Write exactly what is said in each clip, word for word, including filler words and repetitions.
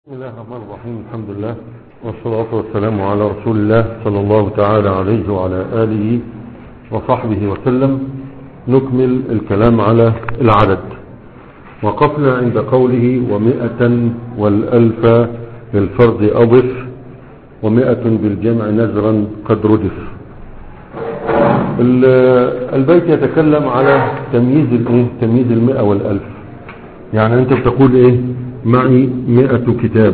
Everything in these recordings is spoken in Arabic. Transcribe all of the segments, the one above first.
بسم الله الرحمن الرحيم. الحمد لله والصلاة والسلام على رسول الله صلى الله تعالى عليه وعلى آله وصحبه وسلم. نكمل الكلام على العدد. وقفنا عند قوله ومئة والألف للفرد أضف ومئة بالجمع نزرا قد ردف. البيت يتكلم على تمييز الايه تمييز المئة والألف. يعني انت بتقول ايه؟ معي مئة كتاب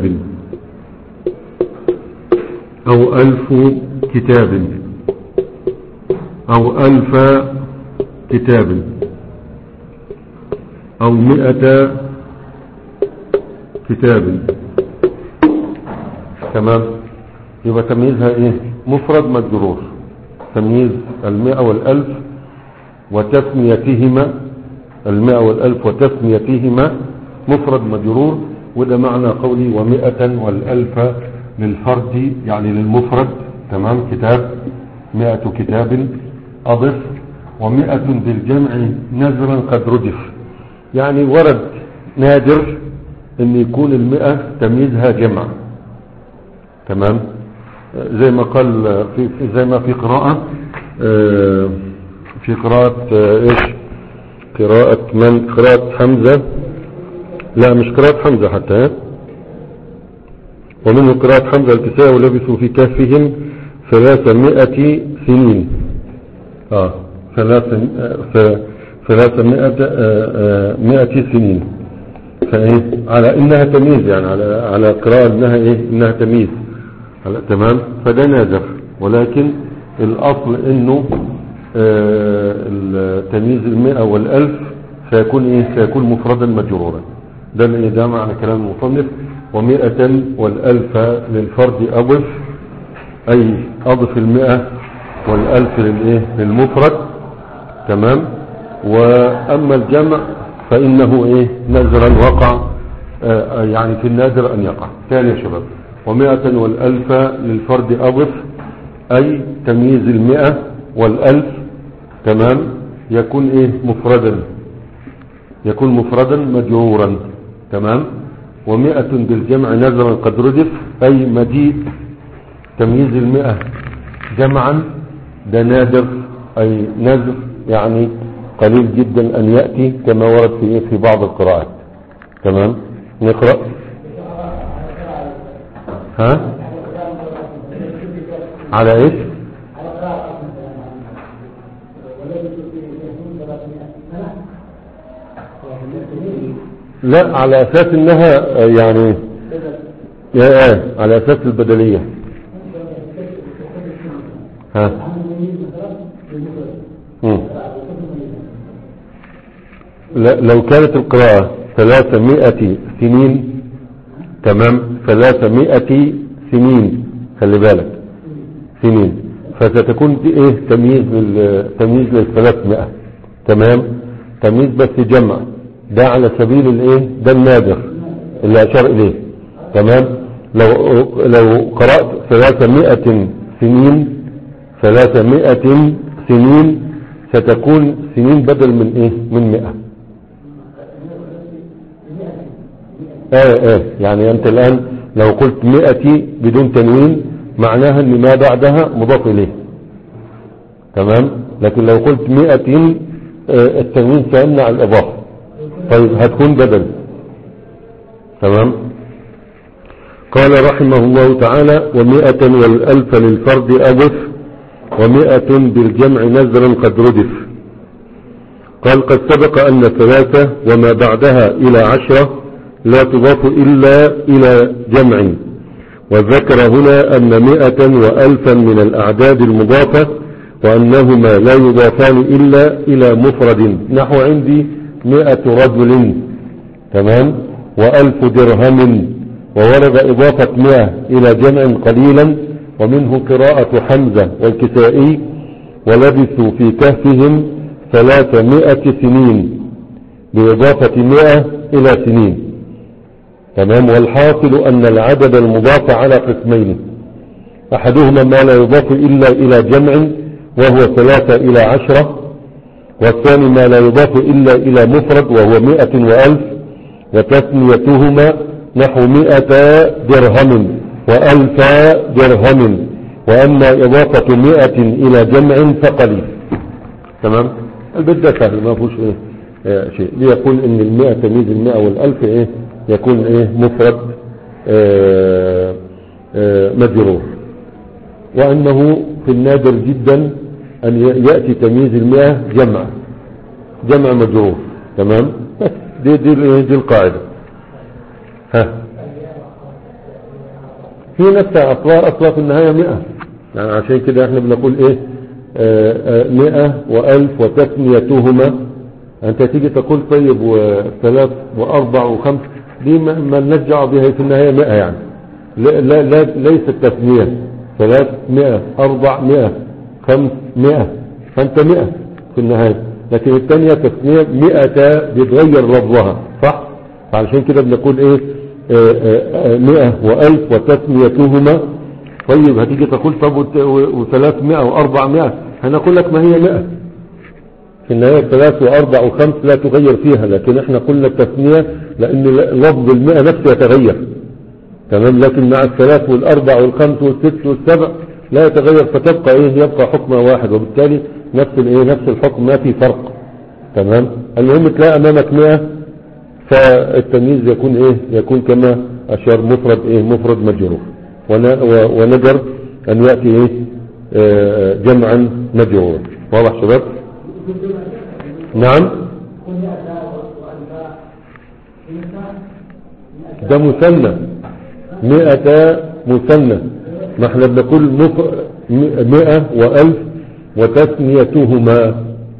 او ألف كتاب او ألف كتاب او مئة كتاب. تمام. يبقى تمييزها ايه؟ مفرد مجرور. تمييز المئة والألف وتسميتهما المئة والألف وتسميتهما مفرد مجرور. وده معنى قولي ومئة والألف للفرد يعني للمفرد. تمام. كتاب مئة كتاب أضف ومئة بالجمع نزرا قد ردف. يعني ورد نادر ان يكون المئة تمييزها جمع. تمام. زي ما قال في زي ما في قراءة في قراءة ايش قراءة من قراءة حمزة. لا مش قراءة حمزة حتى. ومنه قراءة حمزة الكساء ولبثوا في كهفهم ثلاثمائة سنين. اه ثلاثمائة مائة سنين. فايه على انها تمييز، يعني على على قراءة انها ايه انها تمييز. تمام. فده نادر، ولكن الاصل انه آه تمييز المئة والالف سيكون ايه سيكون مفردا مجرورا. ده اللي ده معنى كلام المصنف. ومئة والالف للفرد اضف، اي اضف المئة والالف للايه للمفرد. تمام. واما الجمع فانه ايه نزرا وقع، آه يعني في النادر ان يقع. ثاني يا شباب. ومئة والألف للفرد أضف، أي تمييز المئة والألف. تمام. يكون إيه مفردا يكون مفردا مجرورا. تمام. ومئة بالجمع نزرا قد ردف، أي مجيء تمييز المئة جمعا. ده نادر، أي نزر يعني قليل جدا أن يأتي كما ورد في في بعض القراءات. تمام. نقرأ. ها على ايش؟ لا على اساس انها يعني يا على اساس البدلية. ها مم. لو كانت القراءة ثلاثمائة سنين. تمام. ثلاثمائة سنين، خلي بالك سنين، فستكون دي ايه تمييز للتمييز للثلاثمائة. تمام. تمييز بس جمع، ده على سبيل الايه ده النادر اللي اشار اليه. تمام. لو لو قرأت ثلاثمائة سنين ثلاثمائة سنين ستكون سنين بدل من ايه من مئة. اه اه يعني انت الان لو قلت مئة بدون تنوين معناها ان ما بعدها مضاف اليه. تمام. لكن لو قلت مئة اه التنوين سيمنع الاضافة، طيب هتكون بدل. تمام. قال رحمه الله تعالى ومئة والالف للفرد اضف ومئة بالجمع نزرا قد ردف. قال قد سبق ان ثلاثة وما بعدها الى عشرة لا تضاف إلا إلى جمع، وذكر هنا أن مئة وألفا من الأعداد المضافة وأنهما لا يضافان إلا إلى مفرد. نحو عندي مئة رجل. تمام. وألف درهم. وورد إضافة مئة إلى جمع قليلا، ومنه قراءة حمزة والكسائي ولبثوا في كهفهم ثلاثمائة سنين بإضافة مئة إلى سنين. تمام. والحاصل أن العدد المضاف على قسمين، أحدهما ما لا يضاف إلا إلى جمع وهو ثلاثة إلى عشرة، والثاني ما لا يضاف إلا إلى مفرد وهو مئة وألف، وتسميتهما نحو مئة درهم وألف درهم، وأما إضافة مئة إلى جمع فقليل. تمام. البيت ده سهل ما فيهوش ايه اه شيء. ليقول ان المئة تمييز المئة والألف ايه يكون ايه مفرد اه اه مجرور، وأنه في النادر جدا أن يأتي تمييز المئة جمع جمع مجرور. تمام. دي دي, دي القاعدة. ها في نفسها أصلا أصلا في النهاية مئة، يعني عشان كده احنا بنقول ايه آه آه مئة وألف وتثنيتهما. أنت تيجي تقول طيب وثلاث وأربع وخمس، دي ما نرجع بها في النهاية مئة، يعني لا لا, لا ليست تثنية. ثلاثمائة أربعمائة خمسمائة، فأنت مئة في النهاية. لكن الثانية تثنية مئة بيتغير لفظها، صح؟ فعشان كده بنقول ايه آه آه مئة وألف وتثنيتهما. طيب هتيجي تقول طب وثلاثمائة وأربعمائة، هنقول لك ما هي مئة في النهاية. ثلاث وأربع وخمس لا تغير فيها، لكن احنا قلنا التثنية لأن لفظ المئة نفسه يتغير. تمام. لكن مع الثلاث والأربع والخمس والست والسبع لا يتغير، فتبقى ايه يبقى حكم واحد، وبالتالي نفس الايه نفس الحكم ما في فرق. تمام. المهم تلاقي أمامك مئة، فالتمييز يكون ايه يكون كما أشار مفرد ايه مفرد مجرور، ونجر أن يأتي ايه آه جمعا مجرورا. واضح شباب؟ نعم. ده مثنى، مئة مثنى. ما احنا بنقول مئة وألف وتثنيتهما،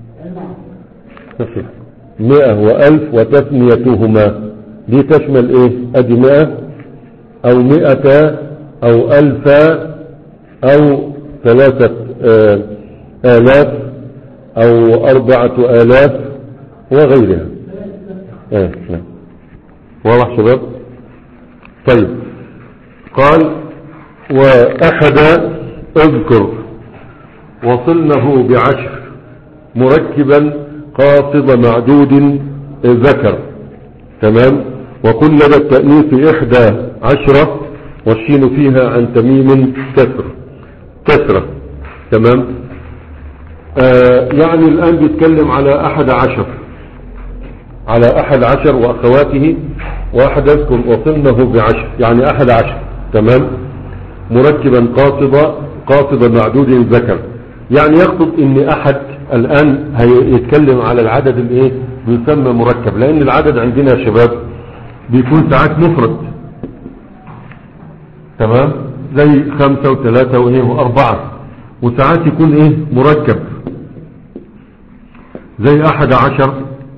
مئة وألف وتثنيتهما دي تشمل ايه؟ ادي مئة او مئة او ألف او ثلاثة آه آلاف او أربعة آلاف وغيرها. اه نعم. واضح شباب؟ طيب. قال وأحد اذكر وصلنه بعشر مركبا قاصد معدود ذكر. تمام. وكل لدى التأنيث إحدى عشرة والشين فيها عن تميم كسر كسرة. تمام. آه يعني الآن بيتكلم على أحد عشر على أحد عشر وأخواته. وأحد اذكر وصلنه بعشر يعني أحد عشر. تمام. مركبا قاصد قاصد معدود ذكر، يعني يقصد ان احد الان هيتكلم على العدد الايه بيسمى مركب، لان العدد عندنا يا شباب بيكون ساعات مفرد. تمام. زي خمسة وثلاثة وايه واربعة، وساعات يكون ايه مركب زي احد عشر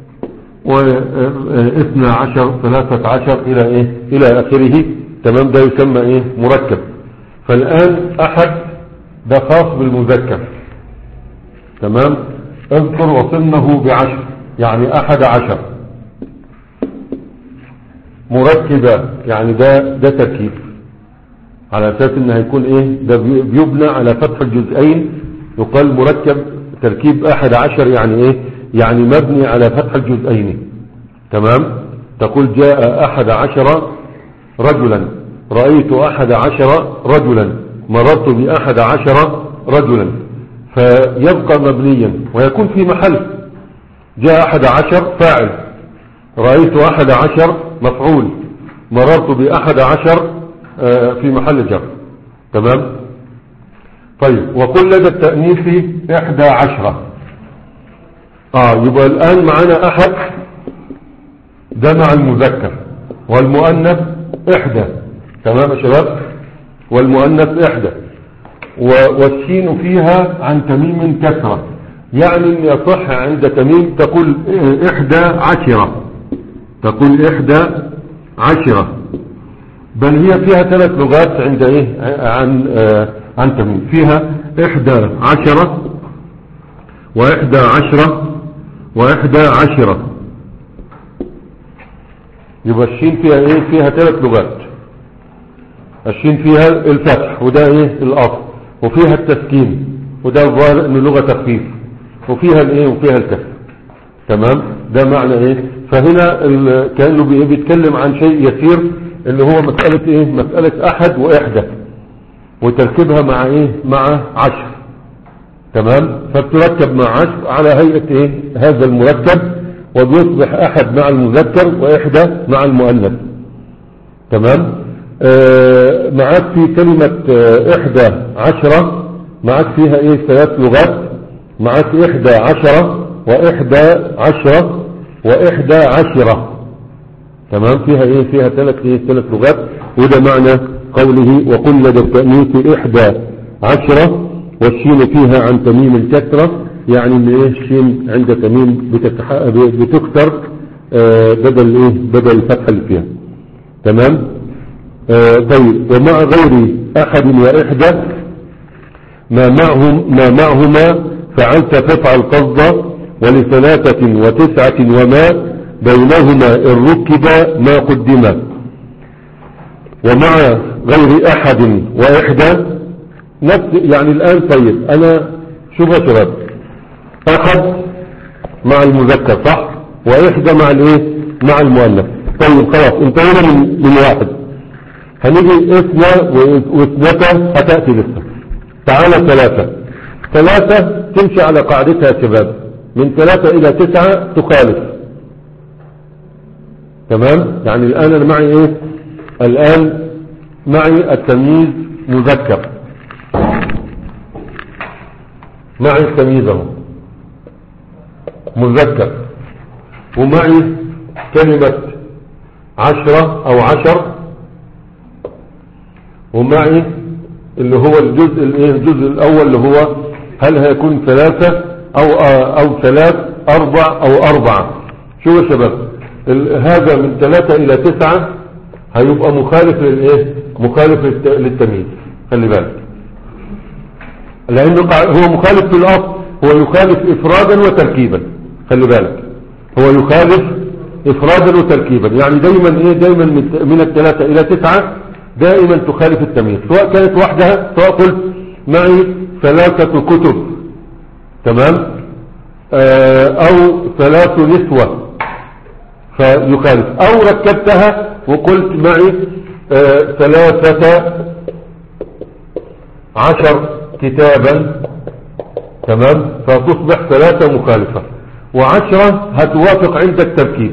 واثنى عشر ثلاثة عشر الى ايه الى اخره. تمام. ده يسمى ايه مركب. فالان احد ده خاص بالمذكر. تمام. اذكر وصلنه بعشر يعني احد عشر مركبة، يعني ده ده تركيب على اساس ان هيكون ايه ده بيبنى على فتح الجزئين، يقال مركب تركيب احد عشر يعني ايه يعني مبني على فتح الجزئين. تمام. تقول جاء احد عشر رجلا، رأيت احد عشر رجلا، مررت باحد عشر رجلا، فيبقى مبنيا ويكون في محل. جاء احد عشر فاعل، رأيت احد عشر مفعول، مررت باحد عشر في محل جر. تمام. طيب. وكل لدى التأنيث احدى عشرة. اه يبقى الان معنا احد ده مع المذكر، والمؤنث احدى. تمام يا شباب. والمؤنث احدى، والشين فيها عن تميم كسرة، يعني ان يصح عند تميم تقول احدى عشرة، تقول احدى عشرة، بل هي فيها ثلاث لغات عند ايه عن آه عن تميم. فيها احدى عشرة واحدى عشرة واحدى عشرة. يبقى الشين فيها ايه فيها ثلاث لغات. الشين فيها الفتح وده ايه الاصل، وفيها التسكين وده الظاهر انه لغة تخفيف، وفيها الايه وفيها الكسر. تمام. ده معنى ايه. فهنا كأنه بيتكلم عن شيء يسير اللي هو مسألة ايه مسألة احد واحدى وتركيبها مع ايه مع عشر. تمام. فبتركب مع عشر على هيئة ايه هذا المركب، وبيصبح احد مع المذكر واحدى مع المؤنث. تمام. آه معاك في كلمة آه احدى عشرة، معاك فيها ايه ثلاث لغات، معاك احدى عشرة واحدى عشرة واحدى عشرة. تمام. فيها ايه فيها ثلاث ايه ثلاث لغات. وده معنى قوله وقل لدى التأنيث احدى عشرة، والشين فيها عن تميم الكسرة، يعني ان ايه الشين عند تميم بتكسر آه بدل ايه بدل الفتحة اللي فيها. تمام. آه طيب. ومع غير احد واحدى ما معهم ما معهما فعلت تفعل قصدا، ولثلاثة وتسعة وما بينهما إن ركب ما قدم. ومع غير أحد وإحدى نفس يعني الآن. طيب أنا شوف يا شباب، أحد مع المذكر صح، وإحدى مع الإيه مع المؤنث. طيب خلاص انتهينا من, من واحد، هنيجي اثنى واثنتا هتأتي لسه. تعالى ثلاثة. ثلاثة تمشي على قاعدتها يا شباب، من ثلاثة إلى تسعة تخالف. تمام. يعني الآن أنا معي إيه الآن معي التمييز مذكر، معي التمييز اهو مذكر، ومعي كلمة عشرة أو عشر، ومعي اللي هو الجزء الايه الجزء الأول اللي هو هل هيكون ثلاثة أو أو ثلاث أربع أو أربعة. شو يا شباب، هذا من ثلاثة إلى تسعة هيبقى مخالف للإيه مخالف للتمييز. خلي بالك، لأنه هو مخالف في الأصل، هو يخالف إفرادا وتركيبا. خلي بالك، هو يخالف إفرادا وتركيبا، يعني دايما إيه دايما من الثلاثة إلى تسعة دائما تخالف التمييز، سواء كانت وحدها، سواء قلت معي ثلاثة كتب. تمام. آه أو ثلاث نسوة فيخالف، أو ركبتها وقلت معي آه ثلاثة عشر كتابا. تمام. فتصبح ثلاثة مخالفة، وعشرة هتوافق عند التركيب،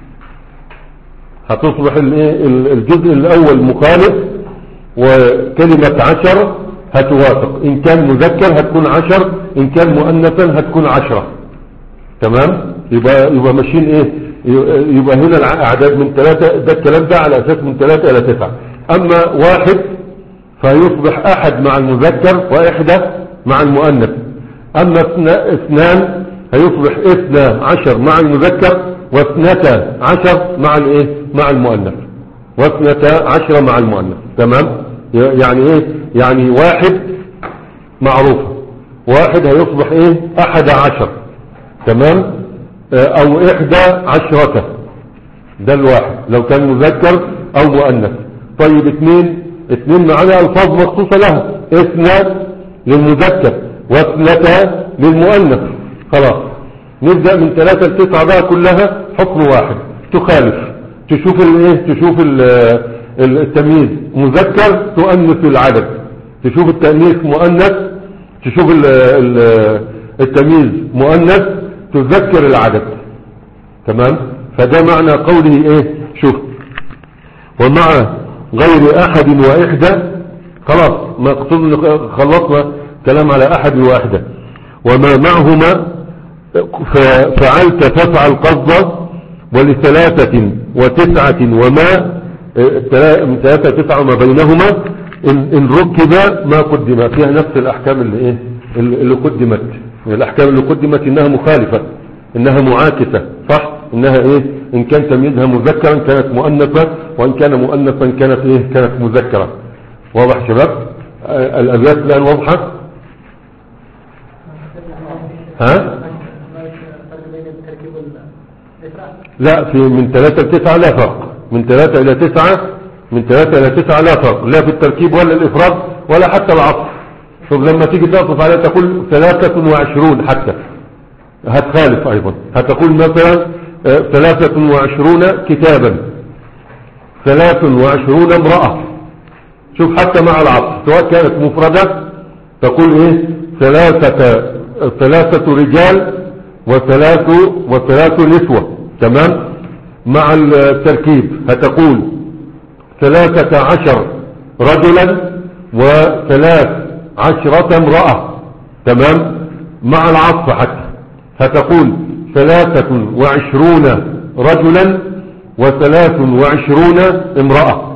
هتصبح الجزء الأول مخالف، وكلمة عشر هتوافق، إن كان مذكر هتكون عشر، إن كان مؤنثا هتكون عشرة. تمام. يبقى يبقى ماشيين إيه يبقى هنا الأعداد من ثلاثة، ده الكلام ده على أساس من ثلاثة إلى تسعة. أما واحد فيصبح أحد مع المذكر وإحدى مع المؤنث. أما اثنان هيصبح اثنى عشر مع المذكر، واثنتا عشر مع الايه مع المؤنث، واثنتا عشر مع المؤنث. تمام. يعني ايه يعني واحد معروفة، واحد هيصبح ايه احد عشر. تمام. او احدى عشرة، ده الواحد لو كان مذكر او مؤنث. طيب اثنين اثنين معنا الفاظ مخصوصة لها، اثنى للمذكر واثنتا للمؤنث. خلاص نبدأ من ثلاثة لتسعة بقى كلها حكم واحد تخالف. تشوف الايه تشوف التمييز مذكر تؤنث العدد، تشوف التأنيث مؤنث، تشوف التمييز مؤنث تذكر العدد. تمام. فده معنى قوله ايه شوف ومع غير احد واحدى. خلاص ما خلصنا كلام على احد وواحدة. وما معهما فعلت تفعل قصدا، ولثلاثة وتسعة وما من ثلاثة تسعة وما بينهما إن, إن ركب ما قدم. فيها نفس الأحكام اللي إيه اللي قدمت، الأحكام اللي قدمت إنها مخالفة، إنها معاكسة. صح. إنها إيه إن كان تمييزها مذكرا كانت مؤنثة، وإن كان مؤنثا كانت إيه كانت مذكرة. واضح شباب؟ الأبيات الآن واضحة؟ ها؟ لا، في من ثلاثة لتسعة لا فرق، من ثلاثة إلى تسعة من ثلاثة إلى تسعة لا فرق، لا في التركيب ولا الإفراد ولا حتى العطف. شوف لما تيجي تعطف عليها تقول ثلاثة وعشرون حتى هتخالف أيضا، هتقول مثلا ثلاثة وعشرون كتابا، ثلاث وعشرون امرأة. شوف حتى مع العطف سواء كانت مفردة تقول ايه ثلاثة ثلاثة رجال وثلاث وثلاث نسوة. تمام. مع التركيب هتقول ثلاثة عشر رجلا وثلاث عشرة امرأة. تمام. مع العطف حتى هتقول ثلاثة وعشرون رجلا وثلاث وعشرون امرأة.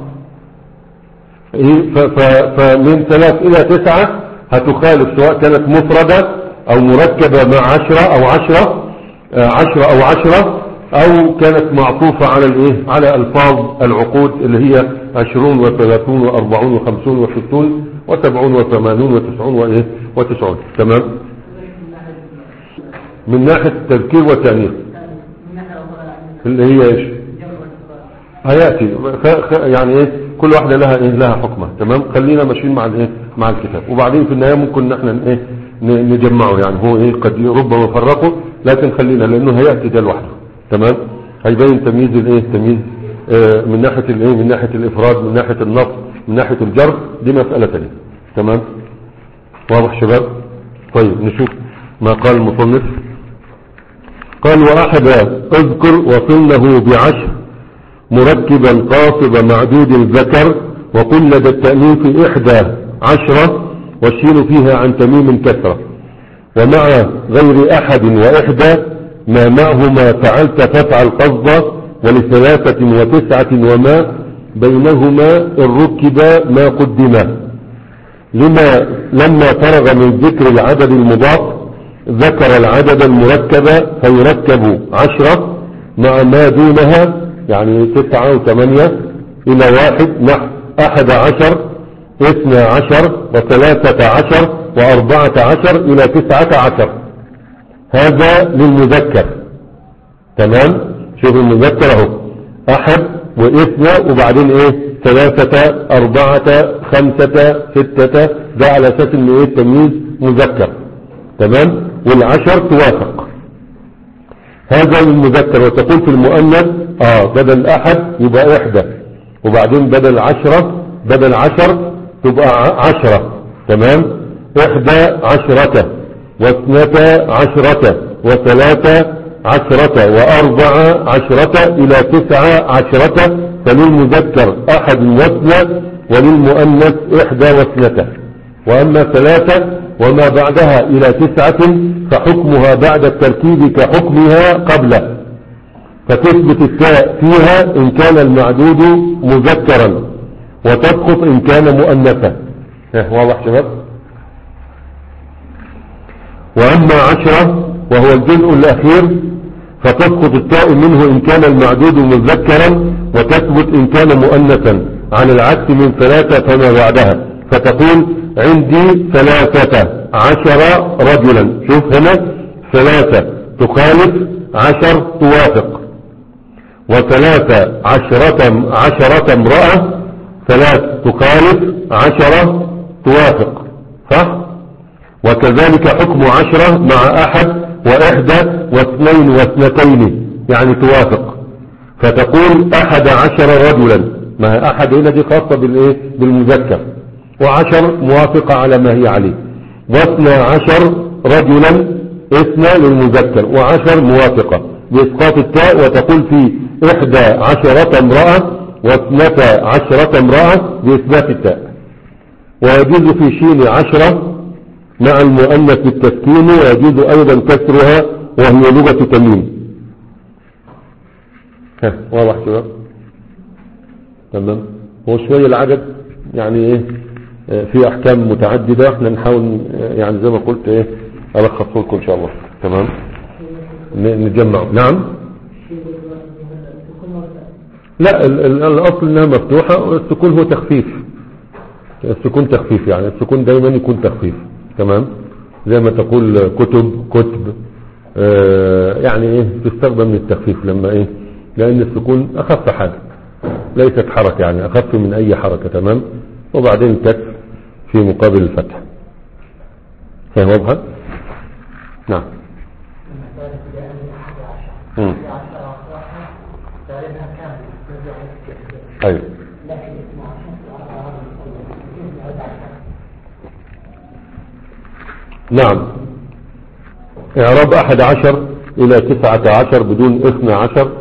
فمن ثلاث الى تسعة هتخالف سواء كانت مفردة او مركبة مع عشرة او عشرة عشرة او عشرة او كانت معطوفة على الايه على الفاظ العقود اللي هي عشرون وثلاثون واربعون وخمسون وستون وسبعون وثمانون وتسعون وايه وتسعون. تمام. من ناحية التذكير والتأنيث اللي هي ايش هيأتي يعني ايه كل واحدة لها ايه لها حكمة. تمام. خلينا ماشيين مع الايه مع الكتاب وبعدين في النهاية ممكن نحن ايه نجمعه يعني هو ايه قد ربما فرقه لكن خلينا لانه هيأتي ده لوحده. تمام. هيبين تمييز الايه تمييز آه من ناحية الايه من ناحية الافراد من ناحية النصب من ناحية الجر دي مسألة ثانية. تمام. واضح شباب. طيب نشوف ما قال المصنف. قال واحد اذكر وصله بعشر مركبا قاصب معدود الذكر وقل لدى التأنيث إحدى عشرة والشين فيها عن تميم كثرة ومع غير أحد وإحدى ما معهما فعلت فافعل قصدا ولثلاثة وتسعة وما بينهما الركب ما قدما. لما لما فرغ من ذكر العدد المضاف ذكر العدد المركب فيركب عشرة مع ما دونها يعني تسعة وثمانية إلى واحد نحو أحد عشر اثنى عشر وثلاثة عشر وأربعة عشر إلى تسعة عشر. هذا للمذكر. تمام. شوف المذكر اهو أحد واثنى وبعدين إيه ثلاثة أربعة خمسة ستة ده على أساس إنه إيه التمييز مذكر. تمام. والعشر توافق. هذا للمذكر. وتقول في المؤنث اه بدل احد يبقى احدى وبعدين بدل عشرة بدل عشر تبقى عشرة. تمام. احدى عشرة واثنتا عشرة وثلاثة عشرة واربعة عشرة الى تسعة عشرة. فللمذكر احد واثنى وللمؤنث احدى واثنتا. واما ثلاثة وما بعدها الى تسعة فحكمها بعد التركيب كحكمها قبله فتثبت التاء فيها إن كان المعدود مذكرا وتسقط إن كان مؤنثا. واضح شباب. وأما عشرة وهو الجزء الأخير فتسقط التاء منه إن كان المعدود مذكرا وتثبت إن كان مؤنثا عن العكس من ثلاثة فما بعدها فتقول عندي ثلاثة عشر رجلا. شوف هنا ثلاثة تخالف عشر توافق وثلاثة عشرة عشرة امرأة ثلاث تخالف عشرة توافق صح. وكذلك حكم عشرة مع أحد وإحدى واثنين واثنتين يعني توافق فتقول أحد عشر رجلا. ما أحد هنا دي خاصة بالإيه بالمذكر وعشر موافقة على ما هي عليه واثنى عشر رجلا اثنى للمذكر وعشر موافقة بإسقاط التاء وتقول في إحدى عشرة امرأة واثنتا عشرة امرأة بإثبات التاء. ويجوز في شين عشرة مع المؤنث بالتسكين ويجوز أيضا كسرها وهي لغة تميم. ها واضح شباب. تمام. هو شوية العدد يعني ايه في احكام متعددة احنا نحاول يعني زي ما قلت ايه الخصه لكم ان شاء الله. تمام. نجمع. نعم. لا الاصل انها مفتوحة والسكون هو تخفيف. السكون تخفيف يعني السكون دايما يكون تخفيف. تمام. زي ما تقول كتب كتب اه يعني ايه تستخدم من التخفيف لما ايه لان السكون اخف حاجة ليست حركة يعني اخف من اي حركة. تمام. وبعدين كسر في مقابل الفتح. فهي واضحة. نعم. ايوه نعم. اعراب احد عشر الى تسعة عشر بدون اثنى عشر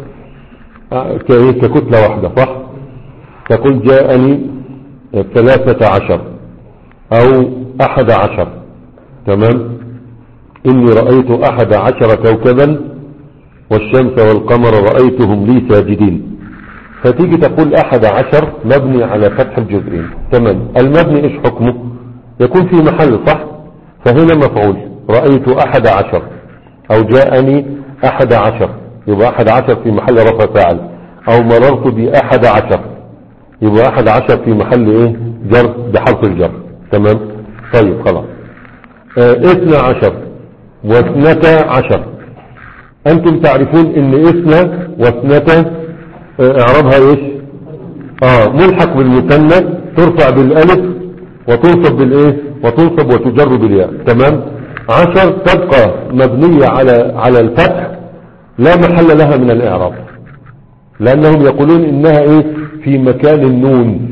ككتلة واحدة صح. تقول جاءني ثلاثة عشر او احد عشر تمام. اني رأيت احد عشر كوكبا والشمس والقمر رأيتهم لي ساجدين. فتيجي تقول احد عشر مبني على فتح الجزئين تمام. المبني ايش حكمه؟ يكون في محل صح. فهنا مفعول رأيت احد عشر او جاءني احد عشر يبقى احد عشر في محل رفع فاعل. او مررت باحد عشر يبقى احد عشر في محل ايه جر بحرف الجر تمام. طيب خلاص. اه اثنى عشر واثنتا عشر. انتم تعرفون ان اثنى واثنتا اه اعرابها ايش؟ اه ملحق بالمثنى ترفع بالالف وتنصب بالايه وتنصب وتجر بالياء تمام. عشر تبقى مبنية على على الفتح لا محل لها من الاعراب لانهم يقولون انها ايه في مكان النون.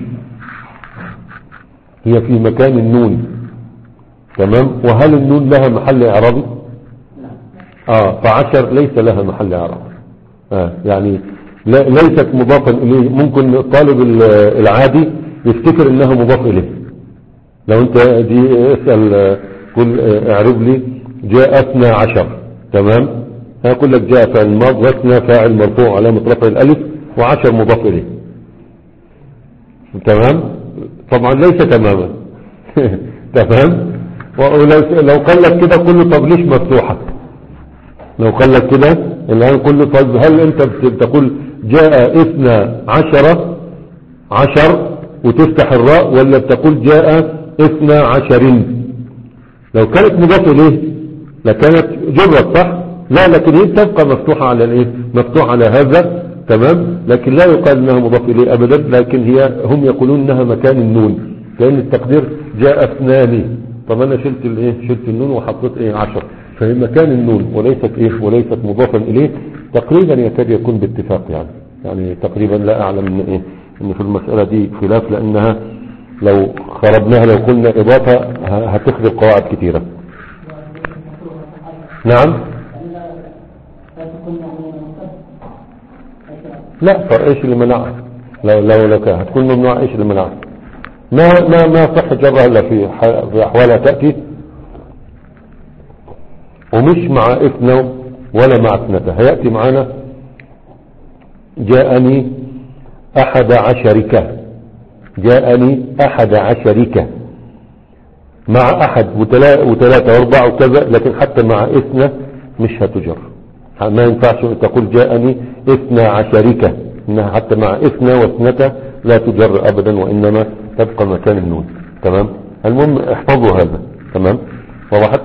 هي في مكان النون تمام. وهل النون لها محل اعرابي؟ اه فعشر ليس لها محل اعراب. آه يعني ليست مضافا اليه. ممكن الطالب العادي يفتكر انها مضاف اليه. لو انت دي اسأل قل اعرب لي جاء اثنى عشر تمام. هقول لك جاء فعل ماض واثنى فاعل مرفوع علامة رفع الالف وعشر مضاف اليه تمام. طبعا ليس تماما تمام. ولو قال لك كده كله طب ليش مفتوحة؟ لو قال لك كده الان كله طب هل انت بتقول جاء اثنى عشر عشر وتفتح الراء ولا بتقول جاء اثنى عشرين؟ لو كانت مضافة اليه لكانت جرت صح. لا لكن هي تبقى مفتوحة على الايه مفتوحة على هذا تمام. لكن لا يقال انها مضافة اليه ابدا. لكن هي هم يقولون انها مكان النون لان التقدير جاء اثنان. طب انا شلت الايه شلت النون وحطيت ايه عشر فهي مكان النون وليست ايه وليست مضافا اليه. تقريبا يكاد يكون باتفاق يعني يعني تقريبا لا اعلم ان ايه ان في المسألة دي خلاف لانها لو خربناها لو قلنا اضافة هتخرب قواعد كثيرة. نعم لا فايش اللي منعها؟ لو لو لو كان هتكون ممنوع ايش اللي منعها؟ ما ما ما صح جرها الا في في احوالها تأتي ومش مع اثنى ولا مع اثنتا. هيأتي معنا جاءني احد عشرك جاءني احد عشرك مع احد وثلاثة واربعة وكذا. لكن حتى مع اثنى مش هتجر. ما ينفعش تقول جاءني اثنى عشرك انها حتى مع اثنى واثنتا لا تجر ابدا وانما تبقى مكان النون تمام. المهم احفظوا هذا تمام. وضحت.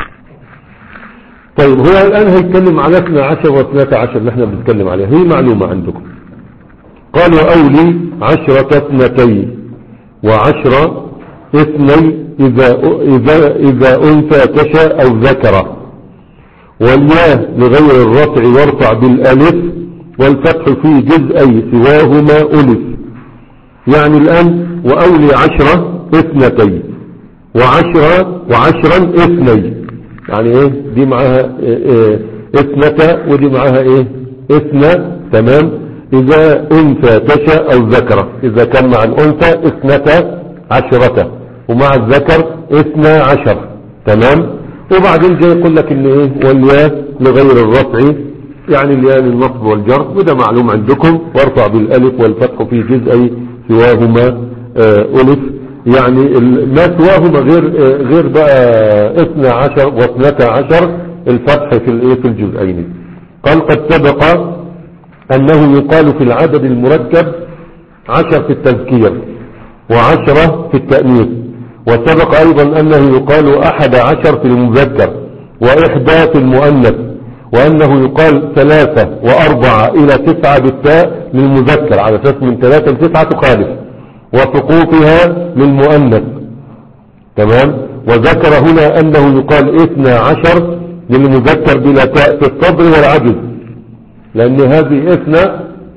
طيب هو الان هيتكلم على اثنى عشر واثنتا عشر اللي احنا بنتكلم عليها. هي معلومة عندكم. قال وأولي عشرة اثنتين وعشرة اثني إذا, إذا, إذا أنثى تشاء أو ذكر. والياء لغير الرفع وارفع بالألف والفتح في جزئي سواهما ألف. يعني الآن وأولي عشرة اثنتين وعشرة وعشرا اثني يعني ايه دي معها إيه اثنتا ودي معها ايه اثنى تمام. إذا أنثى تشاء أو ذكر. إذا كان مع الأنثى اثنتا عشرة ومع الذكر اثنى عشر تمام. وبعدين جاي يقول لك إن إيه والياء لغير الرفع يعني الياء للنصب والجر وده معلوم عندكم. وارفع بالألف والفتح في جزء سواهما ألف. يعني ما سواهما غير غير بقى اثنى عشر واثنتا عشر الفتح في الإيه في الجزئين. قال قد سبق أنه يقال في العدد المركب عشر في التذكير وعشرة في التأنيث. وسبق أيضا أنه يقال أحد عشر في المذكر وإحدى في المؤنث. وأنه يقال ثلاثة وأربعة إلى تسعة بالتاء للمذكر على أساس من ثلاثة لتسعة تخالف وسقوطها للمؤنث تمام. وذكر هنا أنه يقال اثنى عشر للمذكر بلا تاء في الصدر والعجز لأن هذه اثنى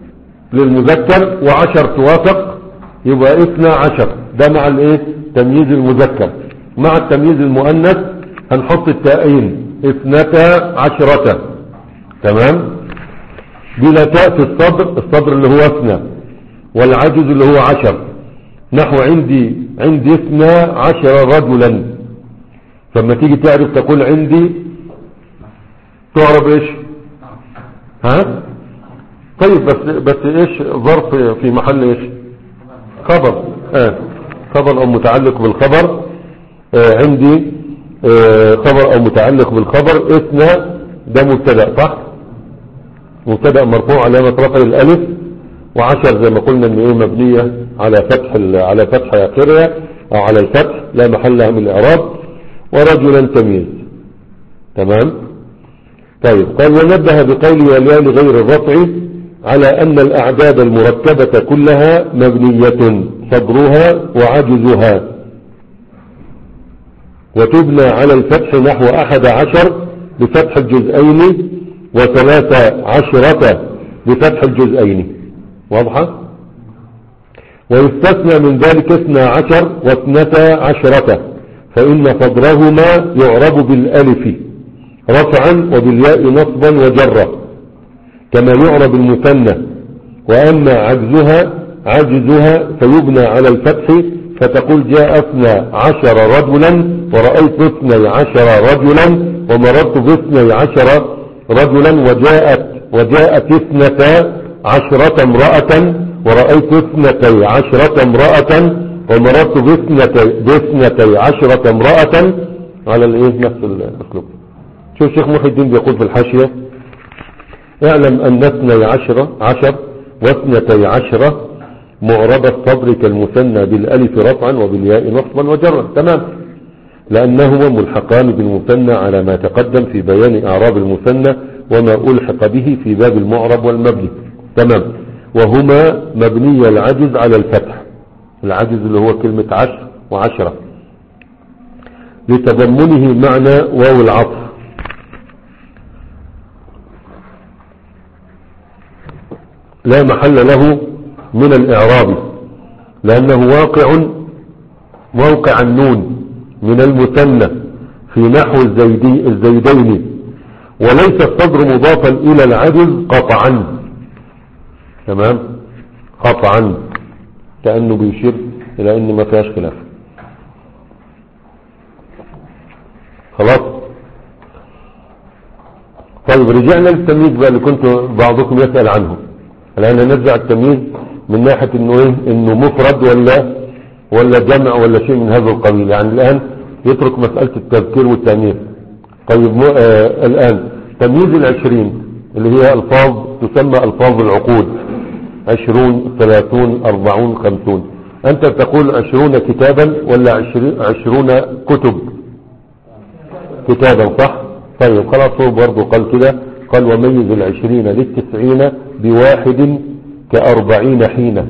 للمذكر وعشر توافق يبقى اثنى عشر. ده مع الايه تمييز المذكر. مع التمييز المؤنث هنحط التاءين اثنتا عشرة. تمام. بلا تاء في الصدر، الصدر اللي هو اثنى والعجز اللي هو عشر. نحو عندي عندي اثنى عشر رجلا. فلما تيجي تعرف تقول عندي تعرف ايش؟ ها طيب بس بس ايش ظرف في محل ايش؟ خبر. اه خبر او متعلق بالخبر. آه عندي آه خبر او متعلق بالخبر. اثنى ده مبتدا صح؟ مبتدا مرفوع علامة رفعه الالف. وعشر زي ما قلنا ان ايه مبنية على فتح على فتح اخرها او على الفتح لا محل لها من الاعراب. ورجلا تمييز. تمام. طيب قال ونبه بقوله والياء لغير الرفع على ان الاعداد المركبة كلها مبنية صدرها وعجزها وتبنى على الفتح نحو احد عشر بفتح الجزئين وثلاثة عشرة بفتح الجزئين. واضحة. ويستثنى من ذلك اثنى عشر واثنتا عشرة فإن صدرهما يعرب بالألف رفعا وبالياء نصبا وجرا كما يعرب المثنى. وأما عجزها عجزها فيبنى على الفتح فتقول جاء اثنى عشر رجلا ورأيت اثني عشر رجلا ومررت باثني عشر رجلا وجاءت وجاءت اثنتا عشرة امرأة ورأيت اثنتي عشرة امرأة ومررت باثنتي, باثنتي عشرة امرأة على الايه نفس الاسلوب. شوف الشيخ محي الدين بيقول في الحاشية اعلم ان اثني عشر عشر واثنتي عشرة معرب الصدر كالمثنى بالالف رفعا وبالياء نصبا وجرا. تمام. لانهما ملحقان بالمثنى على ما تقدم في بيان اعراب المثنى وما الحق به في باب المعرب والمبني. تمام. وهما مبني العجز على الفتح. العجز اللي هو كلمة عشر وعشرة لتضمنه معنى واو العطف لا محل له من الإعراب لأنه واقع موقع النون من المثنى في نحو الزيدي الزيدين وليس الصدر مضافا إلى العجز قطعا. تمام. قطعا كأنه بيشير إلى أن ما فيهاش خلاف. خلاص. طيب رجعنا للتمييز بقى اللي كنت بعضكم يسأل عنه. الآن نرجع التمييز من ناحية انه ايه انه مفرد ولا ولا جمع ولا شيء من هذا القبيل. يعني الآن يترك مسألة التذكير والتأنيث. طيب آه الآن تمييز العشرين اللي هي ألفاظ تسمى ألفاظ العقود عشرون ثلاثون أربعون خمسون. أنت تقول عشرون كتابا ولا عشرون كتب كتابا صح؟ طيب خلاص هو برضه قال كده قال وميز العشرين للتسعين بواحد كأربعين حين.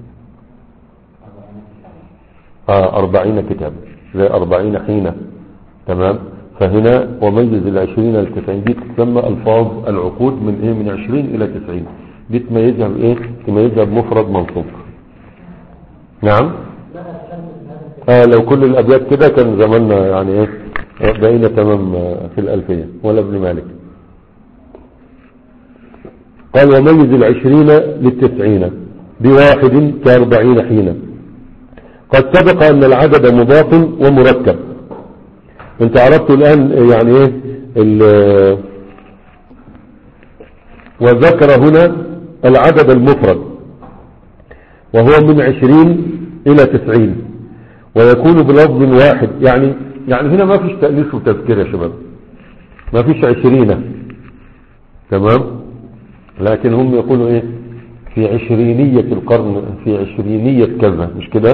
آه أربعين كتابا زي أربعين حين. تمام. فهنا وميز العشرين للتسعين دي تسمى ألفاظ العقود من إيه من عشرين إلى تسعين. دي تميزها بإيه تميزها بمفرد منصوب. نعم. آه لو كل الأبيات كده كان زماننا يعني إيه بقينا تمام في الألفية ولا ابن مالك. قال وميز العشرين للتسعين بواحد كأربعين حين. قد سبق أن العدد مضاف ومركب. انت عرفت الآن يعني ايه وذكر هنا العدد المفرد وهو من عشرين إلى تسعين ويكون بلفظ واحد. يعني يعني هنا ما فيش تأنيث وتذكير يا شباب. ما فيش عشرين. تمام. لكن هم يقولوا ايه في عشرينية القرن في عشرينية كذا مش كده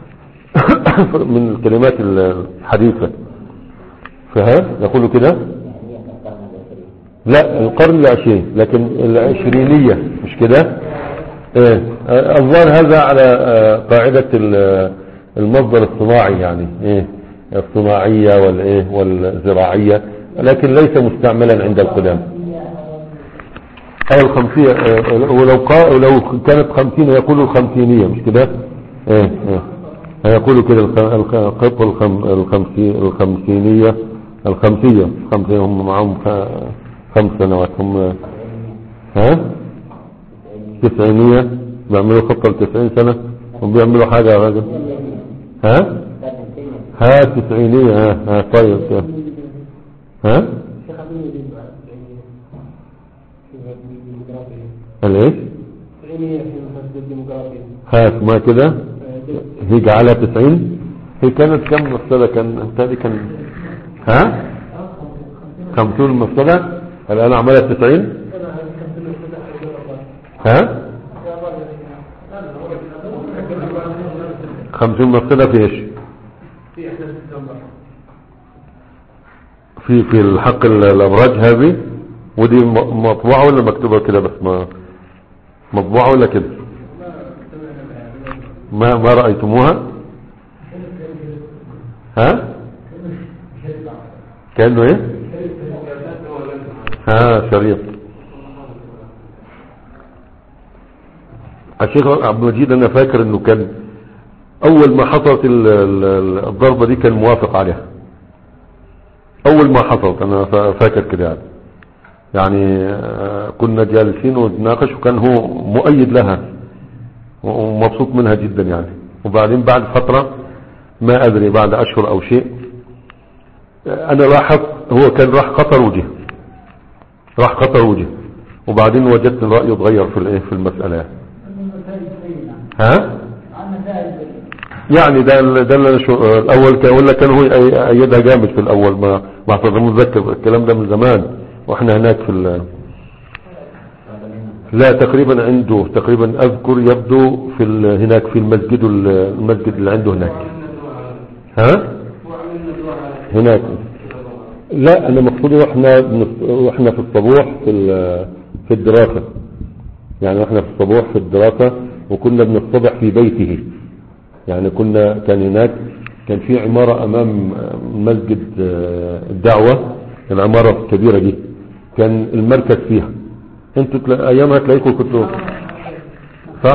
من الكلمات الحديثة. فها يقولوا كده لا القرن العشرين لكن العشرينية مش كده. ايه الظاهر هذا على قاعدة المصدر الصناعي يعني ايه الصناعية والايه والزراعية لكن ليس مستعملا عند القدام. أو الخمسية، آه، ولو قا... ولو كانت خمسين يقولوا الخمسينية مش كده؟ ايه ايه هيقولوا كده الخ- القط الخم... الخمسي... الخمسينية الخمسية الخمسية هم معهم خ- خمس سنوات هم. ها تسعينية بيعملوا خطة لتسعين سنة هم بيعملوا حاجة يا راجل. ها ها تسعينية ها ها طيب ها, ها؟ الايش ها ما كده هي جعلها تسعين. هي كانت كم مفسدة كان تالي كان ها خمسون مفسدة الان عملها تسعين. ها خمسون مفسدة في ايش؟ في في الحق الابراج هذه. ودي مطبوعة ولا مكتوبة كده بس ما مطبوعة ولا كده ما ما رأيتموها؟ ها كأنه ايه؟ ها شريط. الشيخ عبد المجيد انا فاكر انه كان اول ما حصلت ال- ال- الضربة دي كان موافق عليها اول ما حصلت. انا فا- فاكر كده يعني يعني آه، كنا جالسين ونتناقش وكان هو مؤيد لها ومبسوط منها جدا يعني. وبعدين بعد فترة ما ادري بعد اشهر او شيء آه، انا لاحظت هو كان راح قطر وجه راح قطر وجه وبعدين وجدت الرأي اتغير في الايه في المسألة. ها يعني ده ده اللي انا شو الاول كان ولا كان هو ايدها جامد في الاول ما ما حصل متذكر الكلام ده من زمان واحنا هناك في ال... لا تقريبا عنده تقريبا اذكر يبدو في ال... هناك في المسجد المسجد اللي عنده هناك. ها هناك لا انا مقصودي واحنا بنص- واحنا في الصبوح في ال... في الدراسة يعني واحنا في الصبوح في الدراسة وكنا بنصطبح في بيته يعني كنا كان هناك كان في عمارة امام مسجد آه، الدعوة العمارة الكبيرة دي كان المركز فيها. انتوا تلا... ايامها تلاقيكم كنتوا صح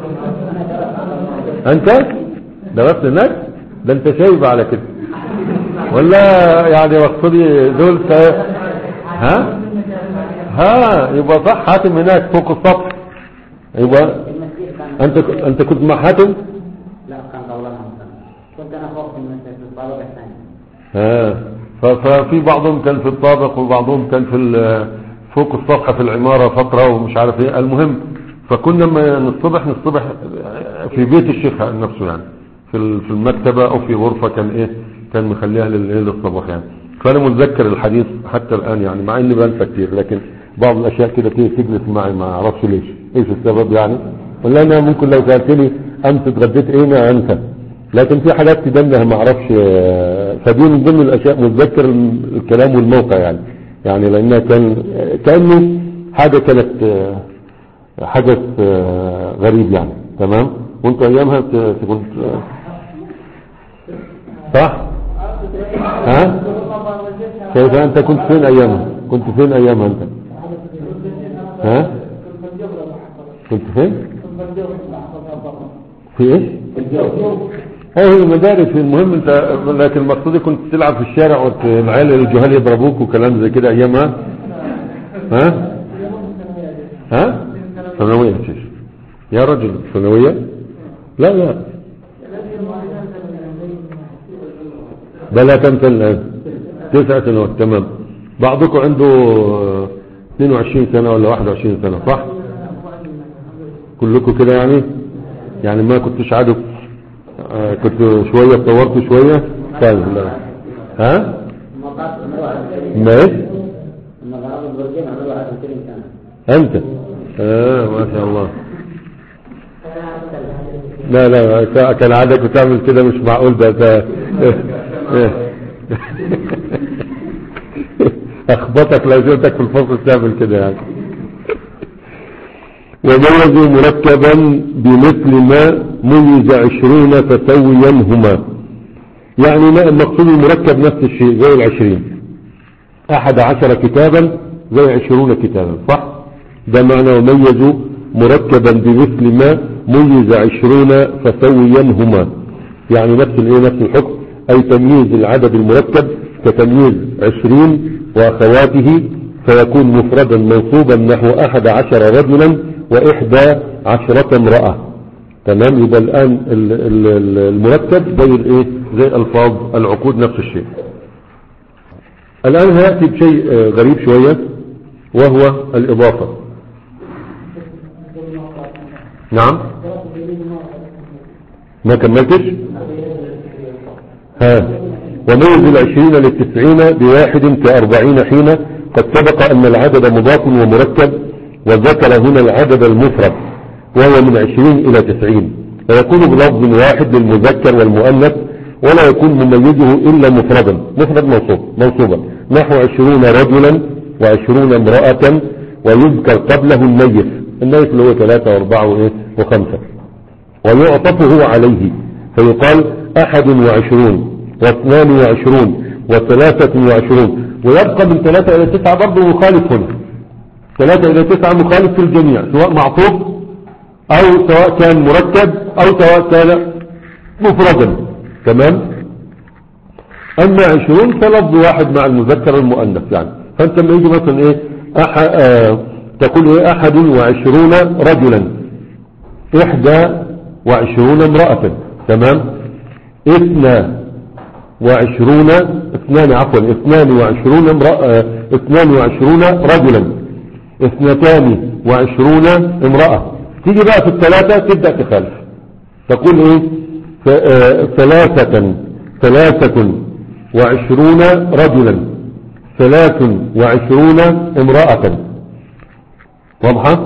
انت درست هناك ده انت شايب على كده ولا يعني مقصودي دول ف... ها ها يبقى صح حاتم هناك فوق السطح يبقى انت انت كنت مع حاتم. لا كان قبلها كنت انا فوق في المسجد في الطابق الثاني. ها ف- ففي بعضهم كان في الطابق وبعضهم كان في ال- فوق السطح في العمارة فترة ومش عارف ايه المهم. فكنا لما نصطبح نصطبح في بيت الشيخ نفسه يعني في ال- في المكتبة او في غرفة كان ايه كان مخليها للايه للصباح يعني. فانا متذكر الحديث حتى الان يعني مع اني بنسى كتير لكن بعض الاشياء كده تيجي تجلس معي ما اعرفش ليش ايش السبب يعني. ولا انا ممكن لو سألتني امس اتغديت ايه ما انسى لكن في حاجات تدمها ما اعرفش. فدي من ضمن الاشياء متذكر الكلام والموقع يعني يعني لانها كان كانه حاجه كانت حدث غريب يعني. تمام وانت ايامها كنت صح ها كيف انت كنت فين ايامها كنت فين ايامها انت ها كنت فين في ايش ايه المدارس المهم انت لكن المقصود كنت تلعب في الشارع والعيال الجهال يضربوك وكلام زي كده ايامها. ها ها ثانوية يا شيخ يا رجل ثانوية لا لا بلا كم سنة الآن تسع سنوات. تمام بعضكم عنده اثنين وعشرين سنة ولا واحد وعشرين سنة صح كلكم كده يعني يعني ما كنتش عادوا آه كنت شوية اتطورت شوية كان لا ها ماشي انت اه ما شاء الله. لا لا كان عادك وتعمل كده مش معقول ده ده اخبطك لو جوتك في الفصل تعمل كده يعني. وميزوا مركبا بمثل ما ميز عشرين فسوينهما يعني ما المقصود المركب نفس الشيء زي العشرين احد عشر كتابا زي عشرون كتابا صح ده معنى وميزوا مركبا بمثل ما ميز عشرون فسوينهما، يعني نفس الايه نفس الحكم، اي تمييز العدد المركب كتمييز عشرين واخواته فيكون مفردا منصوبا نحو احد عشر رجلا واحدى عشرة امرأة. تمام. يبقى الان المركب زي الايه زي الفاظ العقود نفس الشيء. الان هيأتي بشيء غريب شوية وهو الاضافة. نعم ما كملتش. ها وميز العشرين للتسعين بواحد كأربعين حين قد سبق أن العدد مضاف ومركب، وذكر هنا العدد المفرد وهو من عشرين إلى تسعين، فيكون بلفظ واحد للمذكر والمؤنث ولا يكون مميزه إلا مفردا مفرد منصوب منصوبا نحو عشرون رجلا وعشرون امرأة، ويذكر قبله النيف النيف اللي هو ثلاثة واربعة وخمسة، ويعطفه عليه فيقال أحد وعشرون واثنان وعشرون وثلاثة وعشرون، ويبقى من ثلاثة إلى تسعة برضه مخالف هنا، ثلاثة إلى تسعة مخالف في الجميع سواء معطوف أو سواء كان مركب أو سواء كان مفردا. تمام. أما عشرون فلفظ واحد مع المذكر والمؤنث، يعني فأنت لما يجي مثلا إيه أح... آه... تقول إيه أحد وعشرون رجلا إحدى وعشرون امرأة. تمام. اثنى وعشرون اثنان عفوا اثنان وعشرون امرأة اثنان وعشرون رجلا اثنتان وعشرون امرأة. تيجي بقى في الثلاثة تبدأ تخالف تقول ايه ثلاثة ثلاثة وعشرون رجلا ثلاث وعشرون امرأة. واضحة؟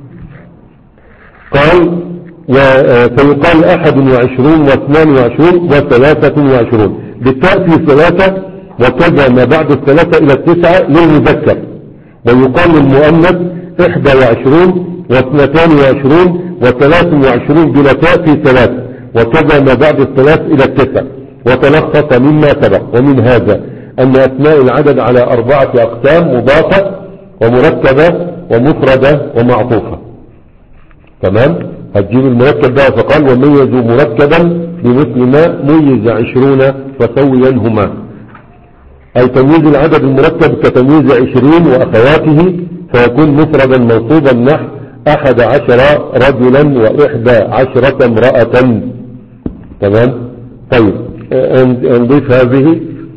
قال فيقال أحد وعشرون واثنان وعشرون وثلاثة وعشرون بالتاء في ثلاثة، وكذا ما بعد الثلاثة إلى التسعة للمذكر، ويقال للمؤنث إحدى وعشرون واثنتان وعشرون وثلاث وعشرون بلا تاء في ثلاث، وكذا ما بعد الثلاث إلى التسعة. وتلخص مما سبق ومن هذا أن أسماء العدد على أربعة أقسام: مضافة ومركبة ومفردة ومعطوفة. تمام. هتجيب المركب ده فقال وميزوا مركبا بمثل ما ميز عشرون فسوينهما، أي تمييز العدد المركب كتمييز عشرين وأخواته فيكون مفردا منصوبا نحو أحد عشر رجلا وإحدى عشرة امرأة. تمام. طيب نضيف هذه.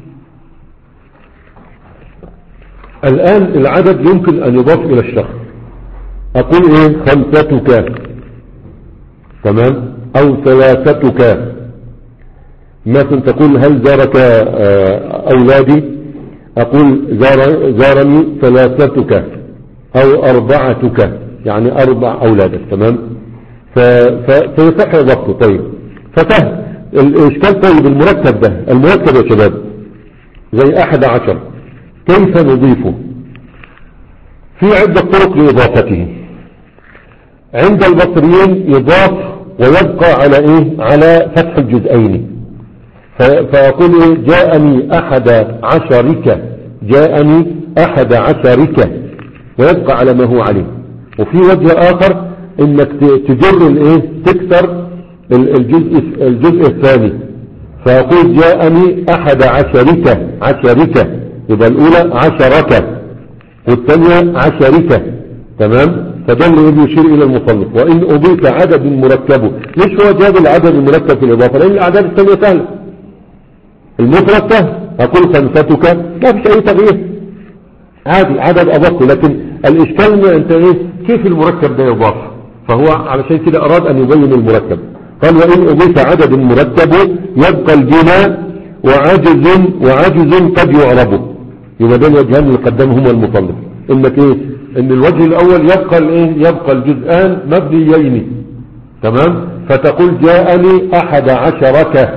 الآن العدد يمكن أن يضاف إلى الشخص. أقول إيه خمستك. تمام. أو ثلاثتك. مثلا تقول هل زارك أولادي، أقول زار زارني ثلاثتك أو أربعتك، يعني أربع أولادك. تمام. فيصح ضبطه. طيب فسهل الإشكال. طيب المركب ده المركب يا شباب زي أحد عشر كيف نضيفه؟ في عدة طرق لإضافته. عند البصريين يضاف ويبقى على إيه على فتح الجزئين، فيقول إيه جاءني أحد عشرك، جاءني أحد عشرك، ويبقى على ما هو عليه. وفي وجه آخر إنك تجر الإيه تكسر الجزء الجزء الثاني، فيقول جاءني أحد عشرك، عشرك يبقى الأولى عشرك والثانية عشرك. تمام. فده اللي يشير إلى المصنف. وإن أضيف عدد مركبه، ليش هو جاب العدد المركب في الإضافة؟ لأن الأعداد الثانية سهلة، المفرد سهل. أقول خمستك ما فيش أي تغيير، عادي عدد أضافه. لكن الإشكال أنت إيه كيف المركب ده يضاف؟ فهو علشان كده أراد أن يبين المركب. قال وإن أضيف عدد مركب يبقى الجنى وعجز وعجز قد يعربه. يبقى ده الوجهان اللي قدمهما المصنف، انك ايه ان الوجه الاول يبقى الايه يبقى الجزءان مبنيين. تمام. فتقول جاءني احد عشرك،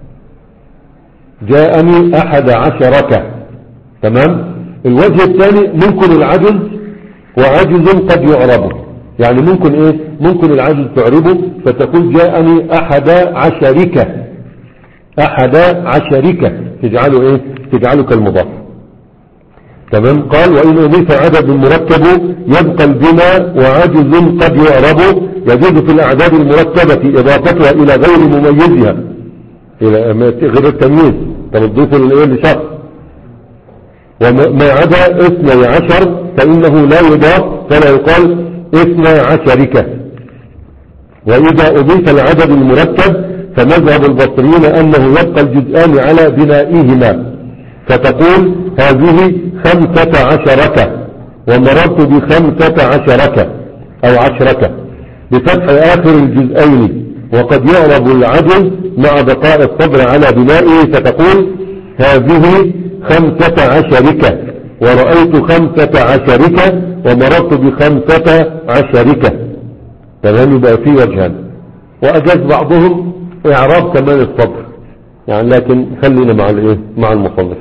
جاءني احد عشرك. تمام. الوجه الثاني ممكن العجز وعجز قد يعربه، يعني ممكن ايه ممكن العجز تعربه فتقول جاءني احد عشرك، احد عشرك تجعله ايه تجعله كالمضاف. تمام. قال وإن أضيف عدد مركب يبقى البناء وعجز قد يعرب، يجوز في الأعداد المركبة إضافتها إلى غير مميزها، إلى غير التمييز، تضيفه لشخص. وما عدا اثني عشر فإنه لا يضاف، فلا يقال اثنى عشرك. وإذا أضيف العدد المركب فمذهب البصريين أنه يبقى الجزءان على بنائهما، فتقول هذه خمسة عشرك ومررت بخمسة عشرك أو عشرك بفتح آخر الجزئين. وقد يعرب العدد مع بقاء الصدر على بنائه، فتقول هذه خمسة عشرك ورأيت خمسة عشرك ومررت بخمسة عشرك. تمام. يبقى في وجهان. وأجاز بعضهم إعراب كمان الصدر يعني، لكن خلينا مع الايه مع المصنف.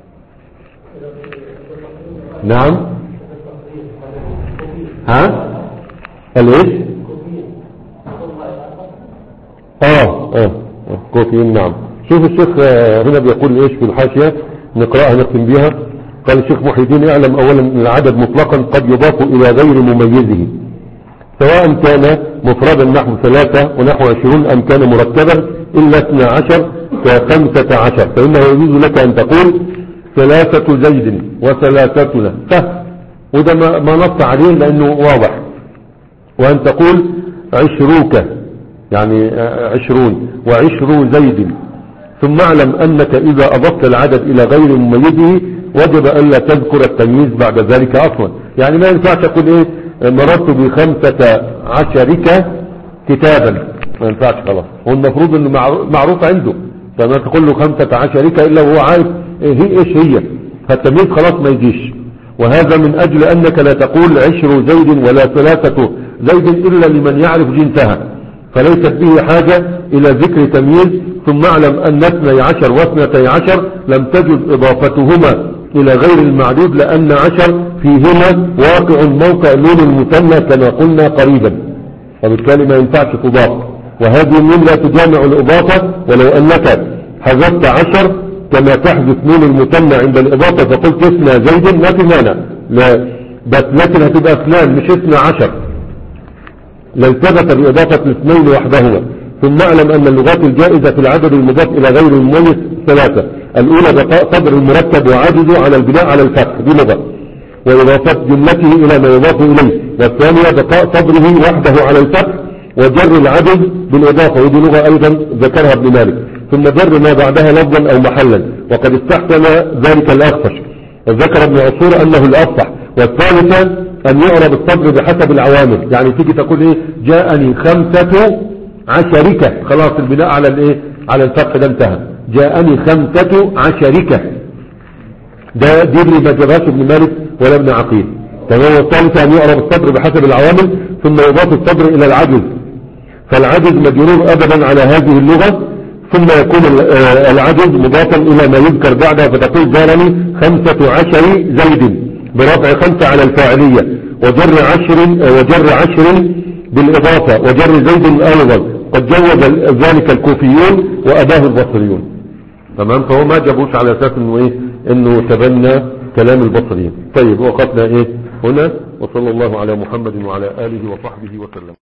نعم. ها الايش؟ اه اه كوفيين. نعم. شوف الشيخ هنا بيقول ايش في الحاشية، نقرأها نختم بها. قال الشيخ محي الدين اعلم اولا ان العدد مطلقا قد يضاف الى غير مميزه، سواء كان مفردا نحو ثلاثة ونحو عشرون ام كان مركبا الا اثنى عشر كخمسة عشر، فانه يجوز لك ان تقول ثلاثة زيد وثلاثتنا سهل، وده ما نص عليه لانه واضح. وان تقول عشروك يعني عشرون وعشرو زيد. ثم اعلم انك اذا اضفت العدد الى غير مميزه وجب الا تذكر التمييز بعد ذلك اصلا. يعني ما ينفعش تقول ايه مررت بخمسة عشرك كتابا، ما ينفعش خلاص، هو المفروض انه معروف عنده، فما تقول له خمسة عشرك الا وهو عارف إيه هي ايش هي، فالتمييز خلاص ما يجيش. وهذا من اجل انك لا تقول عشر زيد ولا ثلاثة زيد الا لمن يعرف جنسها، فليست به حاجة الى ذكر تمييز. ثم اعلم ان اثني عشر واثنتي عشر لم تجد اضافتهما الى غير المعدود، لان عشر فيهما واقع موقع نون المثنى كما قلنا قريبا، وبالتالي ما ينفعش تضاف. وهذه النون لا تجامع الاضافة، ولو انك حذفت عشر كما تحذف نون المثنى عند الاضافة فقلت اثنى زيد ما في مانع، لا بس لكن هتبقى اثنان مش اثنى عشر، لالتبت بإضافة الاثنين وحدهما. ثم اعلم أن اللغات الجائزة في العدد المضاف إلى غير المميز ثلاثة: الأولى بقاء صدر المركب وعجزه على البناء على الفتح دي لغة وإضافة جملته إلى ما يضاف إليه، والثانية بقاء صدره وحده على الفتح وجر العدد بالإضافة ودي لغة أيضا ذكرها ابن مالك، ثم جر ما بعدها لفظا أو محلا، وقد استحسن ذلك الأخفش وذكر ابن عصور أنه الأفصح. والثالثة أن يعرب الصدر بحسب العوامل، يعني تيجي تقول إيه جاءني خمسة عشركة، خلاص البناء على الإيه على الفتح ده انتهى، جاءني خمسة عشركة، ده دي اللي ما جابهاش ابن مالك ولا ابن عقيل. تمام. والثالثة أن يعرب الصدر بحسب العوامل ثم يضاف الصدر إلى العجز، فالعجز مجرور أبدا على هذه اللغة، ثم يكون العجز مضافا إلى ما يذكر بعدها، فتقول جارني خمسة عشر زيد برفع خمسة على الفاعلية وجر عشر وجر عشر بالإضافة وجر زيد أيضا، قد جوز ذلك الكوفيون وأباه البصريون. تمام. فهو ما جابوش على أساس إنه إيه إنه تبنى كلام البصريين. طيب وقفنا إيه هنا، وصلى الله على محمد وعلى آله وصحبه وسلم.